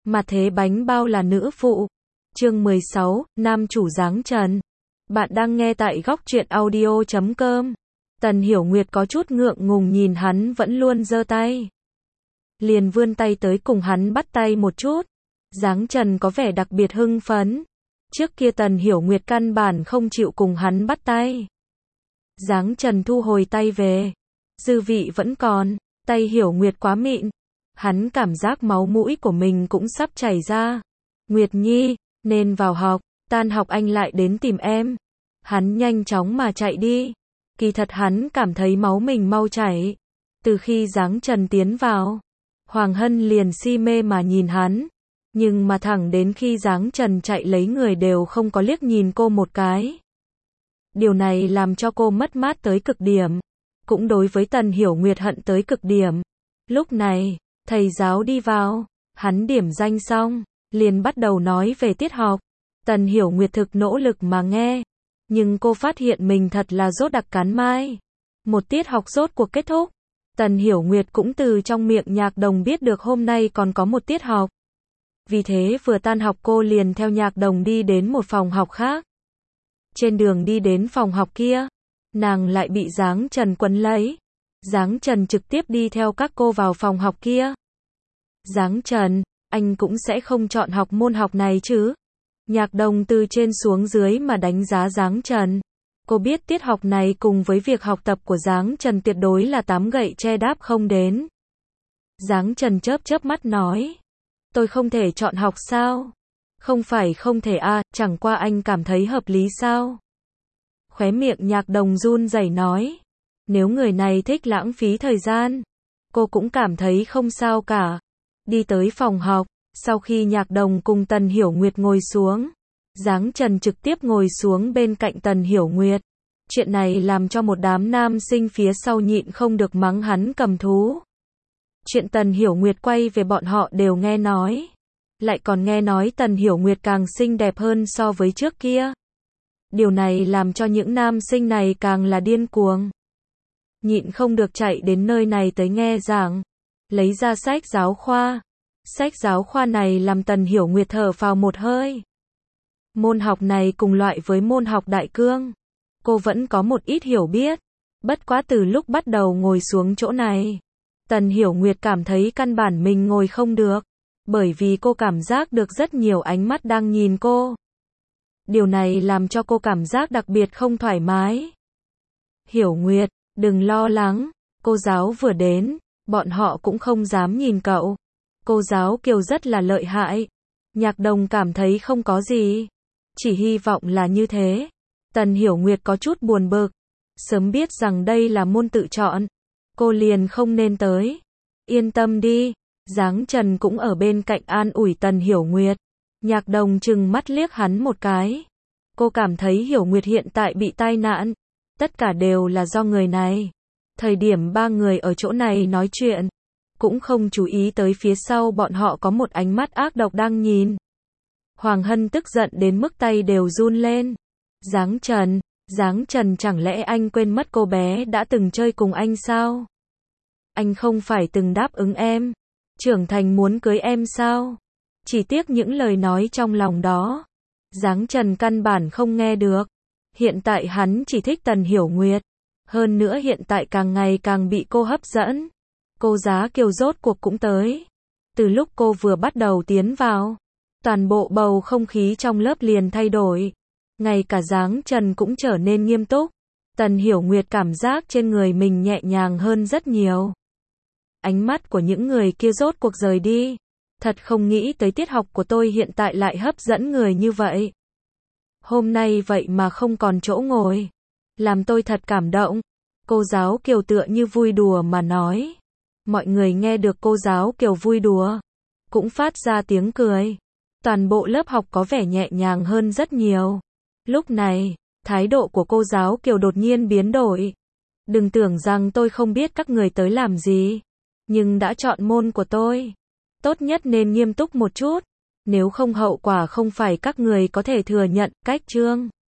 Mà thế bánh bao là nữ phụ. Chương 16, nam chủ Giáng Trần. Bạn đang nghe tại góc truyện audio.com. Tần Hiểu Nguyệt có chút ngượng ngùng nhìn hắn vẫn luôn giơ tay. Liền vươn tay tới cùng hắn bắt tay một chút. Giáng Trần có vẻ đặc biệt hưng phấn. Trước kia Tần Hiểu Nguyệt căn bản không chịu cùng hắn bắt tay. Giáng Trần thu hồi tay về. Dư vị vẫn còn, tay Hiểu Nguyệt quá mịn. Hắn cảm giác máu mũi của mình cũng sắp chảy ra. Nguyệt Nhi, nên vào học, tan học anh lại đến tìm em. Hắn nhanh chóng mà chạy đi. Kỳ thật hắn cảm thấy máu mình mau chảy. Từ khi Giáng Trần tiến vào, Hoàng Hân liền si mê mà nhìn hắn. Nhưng mà thẳng đến khi Giáng Trần chạy lấy người đều không có liếc nhìn cô một cái. Điều này làm cho cô mất mát tới cực điểm. Cũng đối với Tần Hiểu Nguyệt hận tới cực điểm. Lúc này, thầy giáo đi vào, hắn điểm danh xong, liền bắt đầu nói về tiết học. Tần Hiểu Nguyệt thực nỗ lực mà nghe, nhưng cô phát hiện mình thật là dốt đặc cán mai. Một tiết học rốt cuộc kết thúc, Tần Hiểu Nguyệt cũng từ trong miệng Nhạc Đồng biết được hôm nay còn có một tiết học. Vì thế vừa tan học cô liền theo Nhạc Đồng đi đến một phòng học khác. Trên đường đi đến phòng học kia, nàng lại bị Giáng Trần quấn lấy. Giáng Trần trực tiếp đi theo các cô vào phòng học kia. Giáng Trần, anh cũng sẽ không chọn học môn học này chứ? Nhạc Đồng từ trên xuống dưới mà đánh giá Giáng Trần. Cô biết tiết học này cùng với việc học tập của Giáng Trần tuyệt đối là 8 gậy che đáp không đến. Giáng Trần chớp chớp mắt nói. Tôi không thể chọn học sao? Không phải không thể à, chẳng qua anh cảm thấy hợp lý sao? Khóe miệng Nhạc Đồng run rẩy nói. Nếu người này thích lãng phí thời gian, cô cũng cảm thấy không sao cả. Đi tới phòng học, sau khi Nhạc Đồng cùng Tần Hiểu Nguyệt ngồi xuống, Giáng Trần trực tiếp ngồi xuống bên cạnh Tần Hiểu Nguyệt. Chuyện này làm cho một đám nam sinh phía sau nhịn không được mắng hắn cầm thú. Chuyện Tần Hiểu Nguyệt quay về bọn họ đều nghe nói. Lại còn nghe nói Tần Hiểu Nguyệt càng xinh đẹp hơn so với trước kia. Điều này làm cho những nam sinh này càng là điên cuồng. Nhịn không được chạy đến nơi này tới nghe giảng. Lấy ra sách giáo khoa. Sách giáo khoa này làm Tần Hiểu Nguyệt thở phào một hơi. Môn học này cùng loại với môn học đại cương. Cô vẫn có một ít hiểu biết. Bất quá từ lúc bắt đầu ngồi xuống chỗ này, Tần Hiểu Nguyệt cảm thấy căn bản mình ngồi không được. Bởi vì cô cảm giác được rất nhiều ánh mắt đang nhìn cô. Điều này làm cho cô cảm giác đặc biệt không thoải mái. Hiểu Nguyệt, đừng lo lắng. Cô giáo vừa đến, bọn họ cũng không dám nhìn cậu. Cô giáo Kiều rất là lợi hại. Nhạc Đồng cảm thấy không có gì. Chỉ hy vọng là như thế. Tần Hiểu Nguyệt có chút buồn bực. Sớm biết rằng đây là môn tự chọn, cô liền không nên tới. Yên tâm đi. Giáng Trần cũng ở bên cạnh an ủi Tần Hiểu Nguyệt. Nhạc Đồng trừng mắt liếc hắn một cái. Cô cảm thấy Hiểu Nguyệt hiện tại bị tai nạn. Tất cả đều là do người này. Thời điểm ba người ở chỗ này nói chuyện, cũng không chú ý tới phía sau bọn họ có một ánh mắt ác độc đang nhìn. Hoàng Hân tức giận đến mức tay đều run lên. Giáng Trần chẳng lẽ anh quên mất cô bé đã từng chơi cùng anh sao? Anh không phải từng đáp ứng em, trưởng thành muốn cưới em sao? Chỉ tiếc những lời nói trong lòng đó, Giáng Trần căn bản không nghe được. Hiện tại hắn chỉ thích Tần Hiểu Nguyệt. Hơn nữa hiện tại càng ngày càng bị cô hấp dẫn. Cô Giá Kiều rốt cuộc cũng tới. Từ lúc cô vừa bắt đầu tiến vào, toàn bộ bầu không khí trong lớp liền thay đổi. Ngay cả Giáng Trần cũng trở nên nghiêm túc. Tần Hiểu Nguyệt cảm giác trên người mình nhẹ nhàng hơn rất nhiều. Ánh mắt của những người kia rốt cuộc rời đi. Thật không nghĩ tới tiết học của tôi hiện tại lại hấp dẫn người như vậy. Hôm nay vậy mà không còn chỗ ngồi. Làm tôi thật cảm động. Cô giáo Kiều tựa như vui đùa mà nói. Mọi người nghe được cô giáo Kiều vui đùa, cũng phát ra tiếng cười. Toàn bộ lớp học có vẻ nhẹ nhàng hơn rất nhiều. Lúc này, thái độ của cô giáo Kiều đột nhiên biến đổi. Đừng tưởng rằng tôi không biết các người tới làm gì. Nhưng đã chọn môn của tôi, tốt nhất nên nghiêm túc một chút. Nếu không hậu quả không phải các người có thể thừa nhận, cách chương.